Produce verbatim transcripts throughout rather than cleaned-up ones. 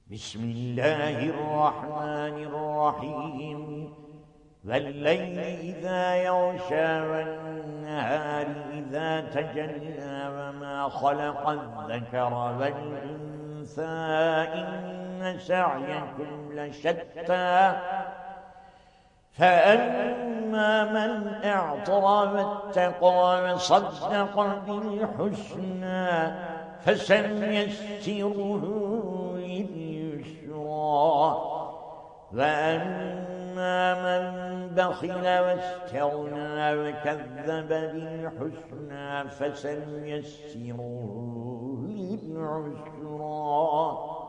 بسم الله الرحمن الرحيم والليل إذا يغشى والنهار إذا تجلى وما خلق الذكر والأنثى إن سعيكم لشتى فأما من أعطى واتقى وصدق بالحسنى فسنيسره لليسرى وأما من بخل واستغنى وكذب بالحسنى فسنيسره للعسرى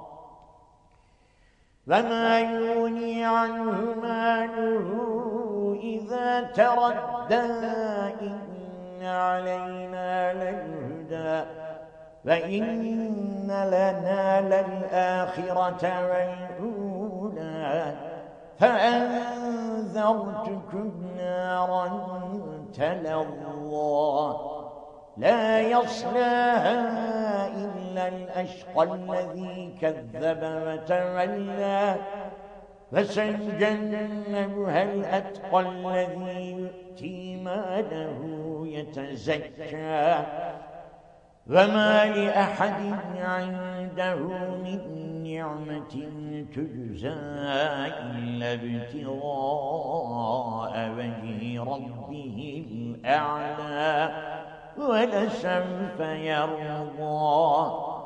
وما يغني عنه ماله إذا تردى إن علينا للهدى وإن لنا للآخرة والأولى فأنذرتكم نارا تلظى لا يصلاها إلا الأشقى الذي كذب وتولى فسيجنبها الأتقى الذي يؤتي ماله يتزكى وما لأحد عنده من نعمة تجزى إلا ابتغاء وجه ربه الأعلى ولسوف يرضى.